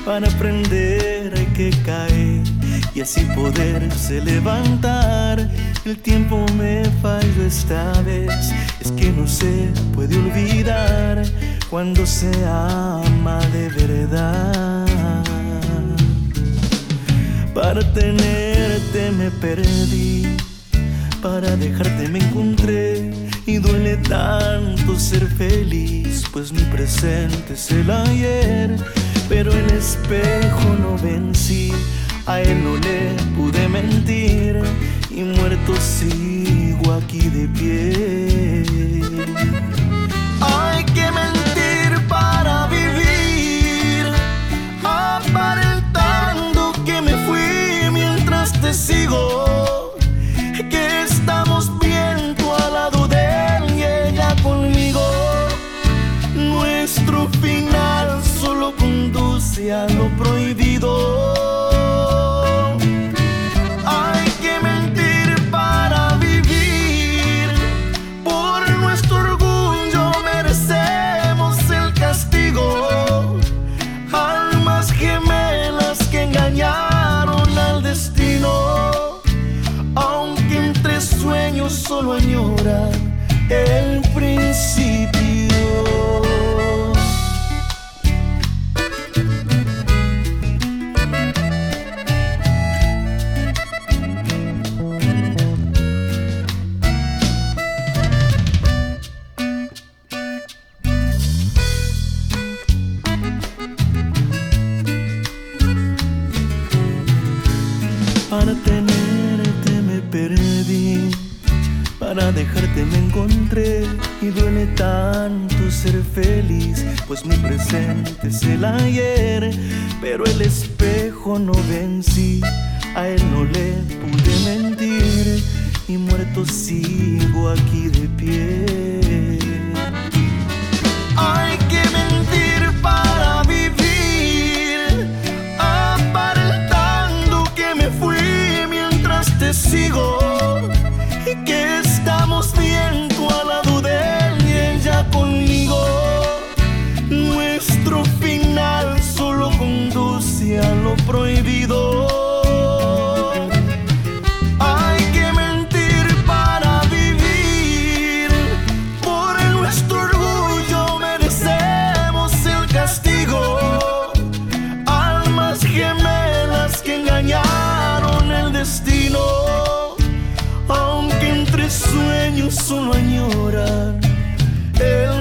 Para aprender hay que caer y así poderse levantar. El tiempo me falló esta vez, es que no se puede olvidar cuando se ama de verdad. Para tenerte me perdí, para dejarte me encontré. Y duele tanto ser feliz, pues mi presente es el ayer. Pero el espejo no vencí, a él no le pude mentir. Y muerto sigo aquí de pie. Hay que mentir para vivir, aparentando que me fui mientras te sigo. Que estamos bien, tú al lado de él y ella conmigo. Nuestro final solo conduce a lo prohibido. Hay que mentir para vivir, por nuestro orgullo merecemos el castigo. Almas gemelas que engañaron al destino, aunque entre sueños solo añoran el principio. Para tenerte me perdí, para dejarte me encontré. Y duele tanto ser feliz, pues mi presente es el ayer. Pero el espejo no vencí, a él no le pude mentir. Y muerto sigo aquí de pie. Hay que mentir para vivir, aparentando que me fui mientras te sigo. Y que estamos bien, tú al lado de él y ella conmigo. Nuestro final solo conduce a lo prohibido. Hay que mentir para vivir, por nuestro orgullo merecemos el castigo. Almas gemelas que engañaron el destino, aunque entre sueños solo añoran el